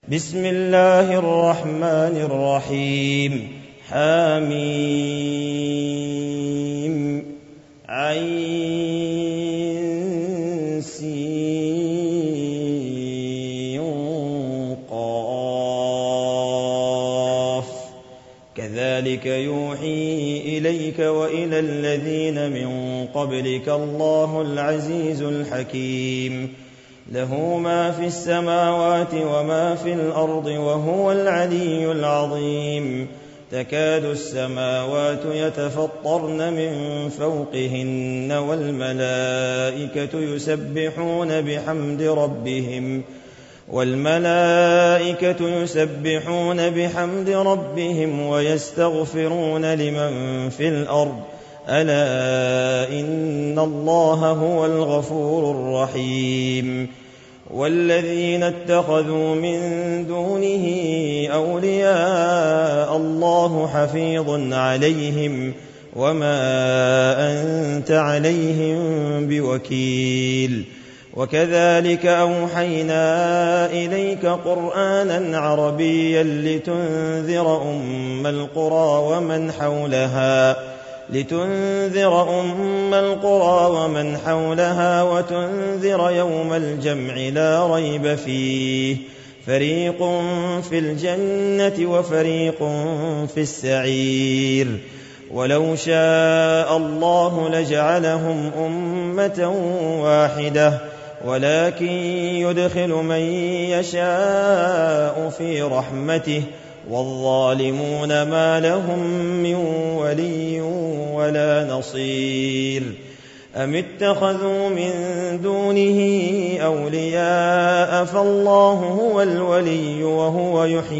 بسم الله الرحمن الرحيم. حميم عين سين قاف كذلك يوحي إليك وإلى الذين من قبلك الله العزيز الحكيم. له ما في السماوات وما في الأرض وهو العلي العظيم. تكاد السماوات يتفطرن من فوقهن والملائكة يسبحون بحمد ربهم ويستغفرون لمن في الأرض ألا إن الله هو الغفور الرحيم. والذين اتخذوا من دونه أولياء الله حفيظ عليهم وما أنت عليهم بوكيل. وكذلك أوحينا إليك قرآنا عربيا لتنذر أم القرى ومن حولها وتنذر يوم الجمع لا ريب فيه، فريق في الجنة وفريق في السعير. ولو شاء الله لجعلهم أمة واحدة ولكن يدخل من يشاء في رحمته والظالمون ما لهم من ولي ولا نصير. أم اتخذوا من دونه أولياء فالله هو الولي وهو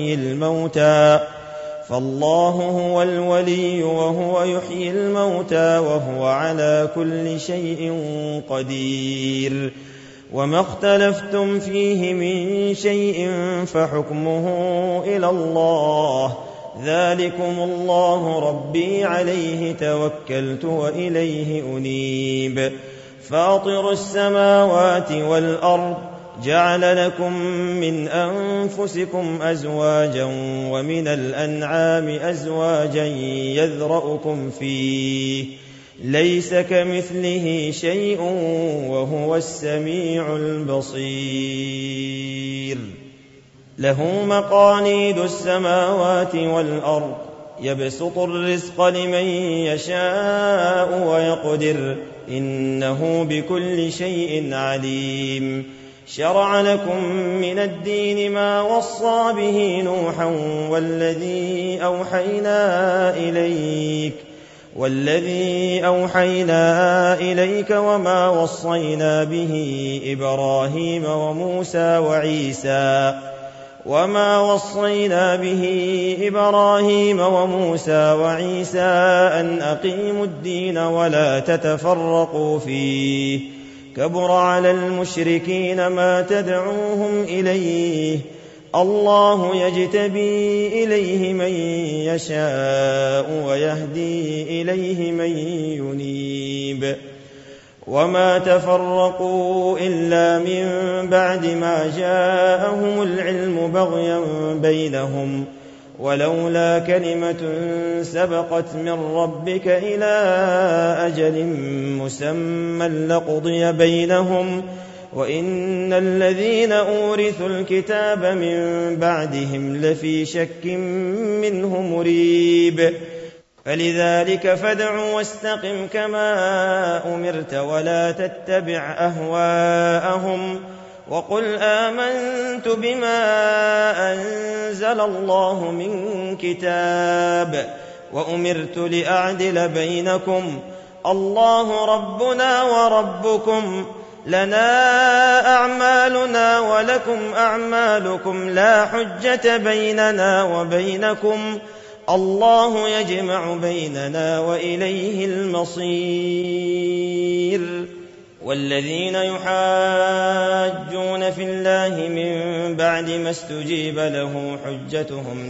يحيي الموتى وهو على كل شيء قدير. وما اختلفتم فيه من شيء فحكمه إلى الله، ذلكم الله ربي عليه توكلت وإليه أنيب. فاطر السماوات والأرض جعل لكم من أنفسكم أزواجا ومن الأنعام أزواجا يذرأكم فيه، ليس كمثله شيء وهو السميع البصير. له مقاليد السماوات والأرض يبسط الرزق لمن يشاء ويقدر إنه بكل شيء عليم. شرع لكم من الدين ما وصى به نوحا والذي أوحينا إليك وما وصينا به إبراهيم وموسى وعيسى أن أقيموا الدين ولا تتفرقوا فيه، كبر على المشركين ما تدعوهم إليه، الله يجتبي إليه من يشاء ويهدي إليه من ينيب. وما تفرقوا إلا من بعد ما جاءهم العلم بغيا بينهم، ولولا كلمة سبقت من ربك إلى أجل مسمى لقضي بينهم، وإن الذين أورثوا الكتاب من بعدهم لفي شك منه مريب. فلذلك فادع واستقم كما أمرت ولا تتبع أهواءهم، وقل آمنت بما أنزل الله من كتاب وأمرت لأعدل بينكم، الله ربنا وربكم، لنا أعمالنا ولكم أعمالكم، لا حجة بيننا وبينكم، الله يجمع بيننا وإليه المصير. والذين يحاجون في الله من بعد ما استجيب له حجتهم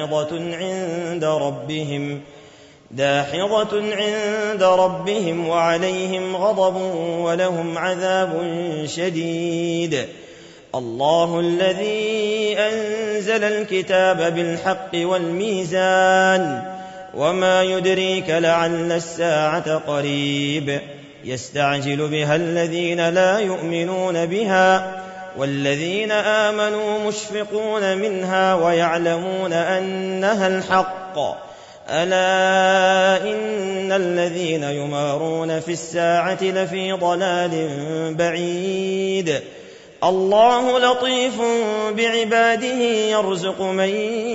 داحضة عند ربهم وعليهم غضب ولهم عذاب شديد. الله الذي أنزل أنزل الكتاب بالحق والميزان وما يدريك لعل الساعة قريب يستعجل بها الذين لا يؤمنون بها والذين آمنوا مشفقون منها ويعلمون أنها الحق ألا إن الذين يمارون في الساعة لفي ضلال بعيد الله لطيف بعباده يرزق من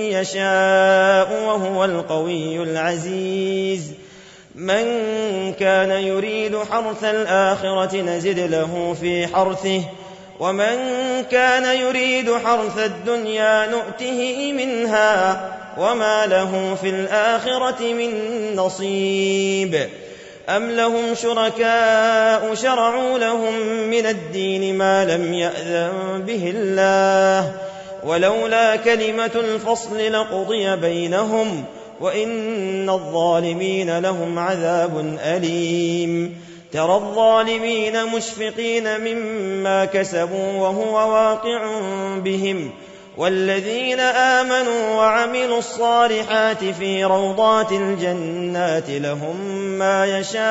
يشاء وهو القوي العزيز من كان يريد حرث الآخرة نزد له في حرثه ومن كان يريد حرث الدنيا نؤته منها وما له في الآخرة من نصيب أم لهم شركاء شرعوا لهم من الدين ما لم يأذن به الله ولولا كلمة الفصل لقضي بينهم وإن الظالمين لهم عذاب أليم ترى الظالمين مشفقين مما كسبوا وهو واقع بهم والذين آمنوا وعملوا الصالحات في روضات الجنات لهم ما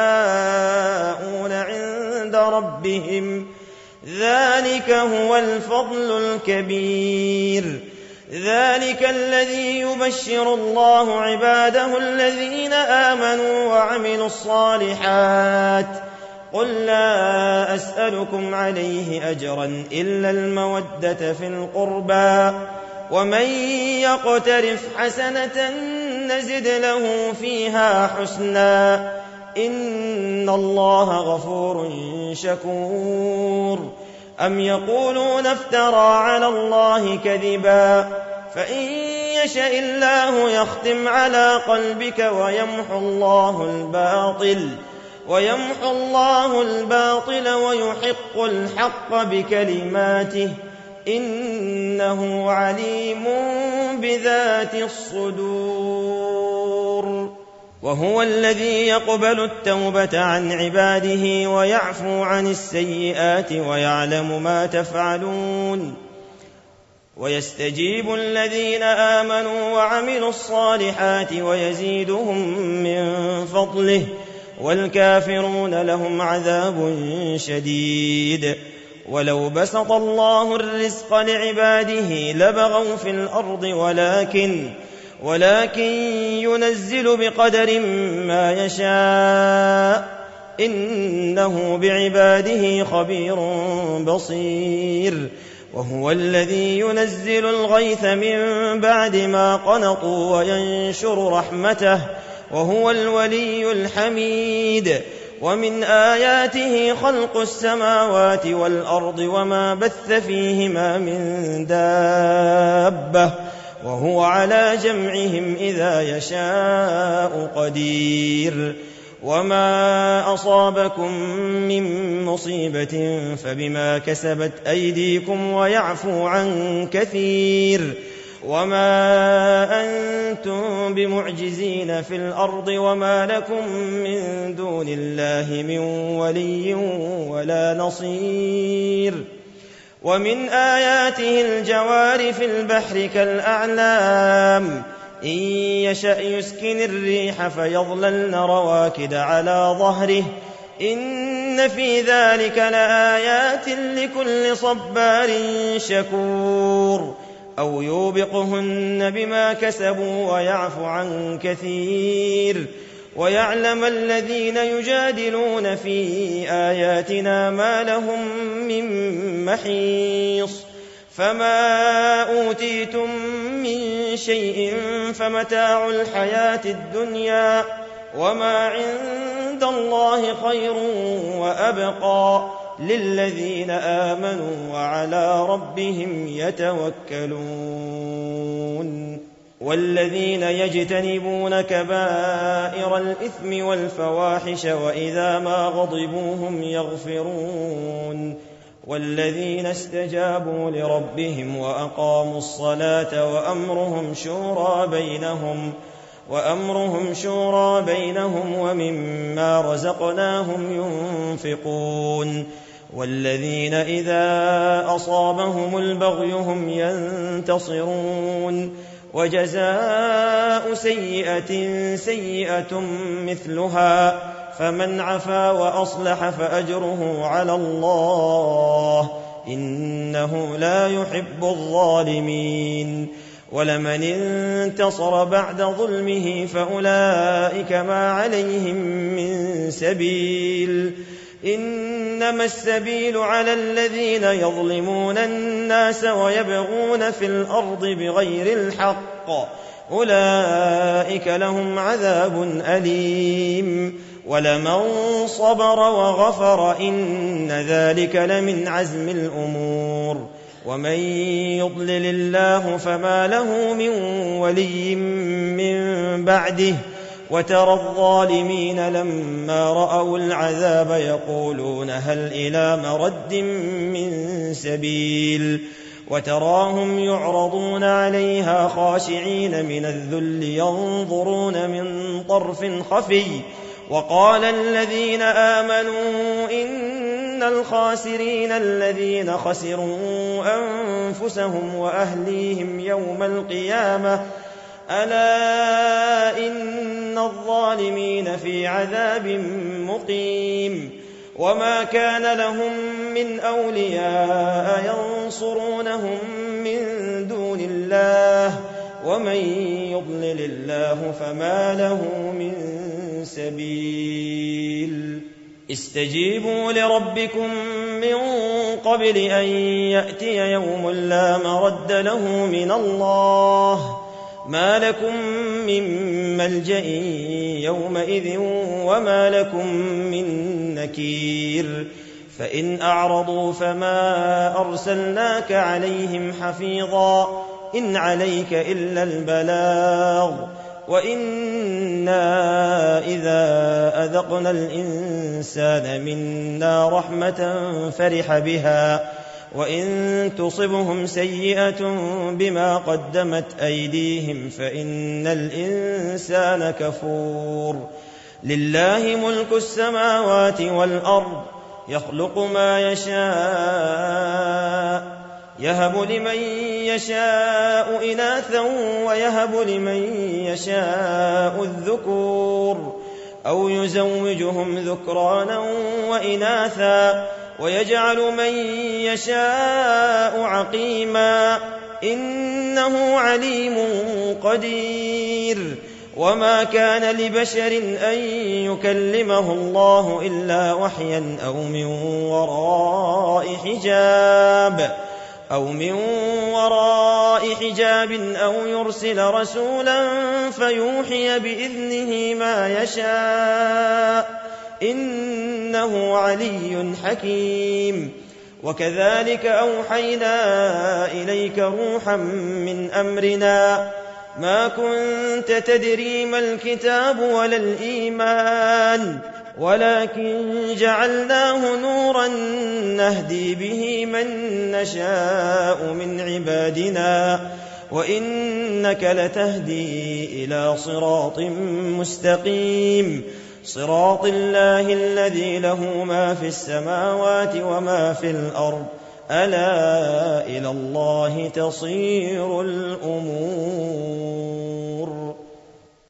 يشاءون عند ربهم ذلك هو الفضل الكبير ذلك الذي يبشر الله عباده الذين آمنوا وعملوا الصالحات قل لا أسألكم عليه أجرا إلا المودة في القربى ومن يقترف حسنة نزد له فيها حسنا إن الله غفور شكور أم يقولون افترى على الله كذبا فإن يشاء الله يختم على قلبك ويمحو الله الباطل ويحق الحق بكلماته إنه عليم بذات الصدور وهو الذي يقبل التوبة عن عباده ويعفو عن السيئات ويعلم ما تفعلون ويستجيب الذين آمنوا وعملوا الصالحات ويزيدهم من فضله والكافرون لهم عذاب شديد ولو بسط الله الرزق لعباده لبغوا في الأرض ولكن ينزل بقدر ما يشاء إنه بعباده خبير بصير وهو الذي ينزل الغيث من بعد ما قنطوا وينشر رحمته وهو الولي الحميد ومن آياته خلق السماوات والأرض وما بث فيهما من دابة وهو على جمعهم إذا يشاء قدير وما أصابكم من مصيبة فبما كسبت أيديكم ويعفو عن كثير وما أنتم بمعجزين في الأرض وما لكم من دون الله من ولي ولا نصير ومن آياته الجوار في البحر كالأعلام إن يشأ يسكن الريح فيظللن رواكد على ظهره إن في ذلك لآيات لكل صبار شكور أو يوبقهن بما كسبوا ويعفو عن كثير ويعلم الذين يجادلون في آياتنا ما لهم من محيص فما أوتيتم من شيء فمتاع الحياة الدنيا وما عند الله خير وأبقى للذين آمنوا وعلى ربهم يتوكلون والذين يجتنبون كبائر الإثم والفواحش وإذا ما غضبوا هم يغفرون والذين استجابوا لربهم وأقاموا الصلاة وأمرهم شورى بينهم ومما رزقناهم ينفقون والذين إذا أصابهم البغي هم ينتصرون وجزاء سيئة سيئة مثلها فمن عفا وأصلح فأجره على الله إنه لا يحب الظالمين ولمن انتصر بعد ظلمه فأولئك ما عليهم من سبيل إنما السبيل على الذين يظلمون الناس ويبغون في الأرض بغير الحق أولئك لهم عذاب أليم ولمن صبر وغفر إن ذلك لمن عزم الأمور ومن يضلل الله فما له من ولي من بعده وترى الظالمين لما رأوا العذاب يقولون هل إلى مرد من سبيل وتراهم يعرضون عليها خاشعين من الذل ينظرون من طرف خفي وقال الذين آمنوا إن الخاسرين الذين خسروا أنفسهم وأهليهم يوم القيامة ألا إن الظالمين في عذاب مقيم وما كان لهم من أولياء ينصرونهم من دون الله ومن يضلل الله فما له من سبيل استجيبوا لربكم من قبل أن يأتي يوم لا مرد له من الله ما لكم من ملجأ يومئذ وما لكم من نكير فإن أعرضوا فما أرسلناك عليهم حفيظا إن عليك إلا البلاغ وإنا إذا أذقنا الإنسان منا رحمة فرح بها وإن تصبهم سيئة بما قدمت أيديهم فإن الإنسان كفور لله ملك السماوات والأرض يخلق ما يشاء يهب لمن يشاء إناثا ويهب لمن يشاء الذكور أو يزوجهم ذكرانا وإناثا ويجعل من يشاء عقيما إنه عليم قدير وما كان لبشر أن يكلمه الله إلا وحيا أو من وراء حجاب أو يرسل رسولا فيوحي بإذنه ما يشاء إنه علي حكيم وكذلك أوحينا إليك روحا من أمرنا ما كنت تدري ما الكتاب ولا الإيمان ولكن جعلناه نورا نهدي به من نشاء من عبادنا وإنك لتهدي إلى صراط مستقيم صراط الله الذي له ما في السماوات وما في الأرض ألا إلى الله تصير الأمور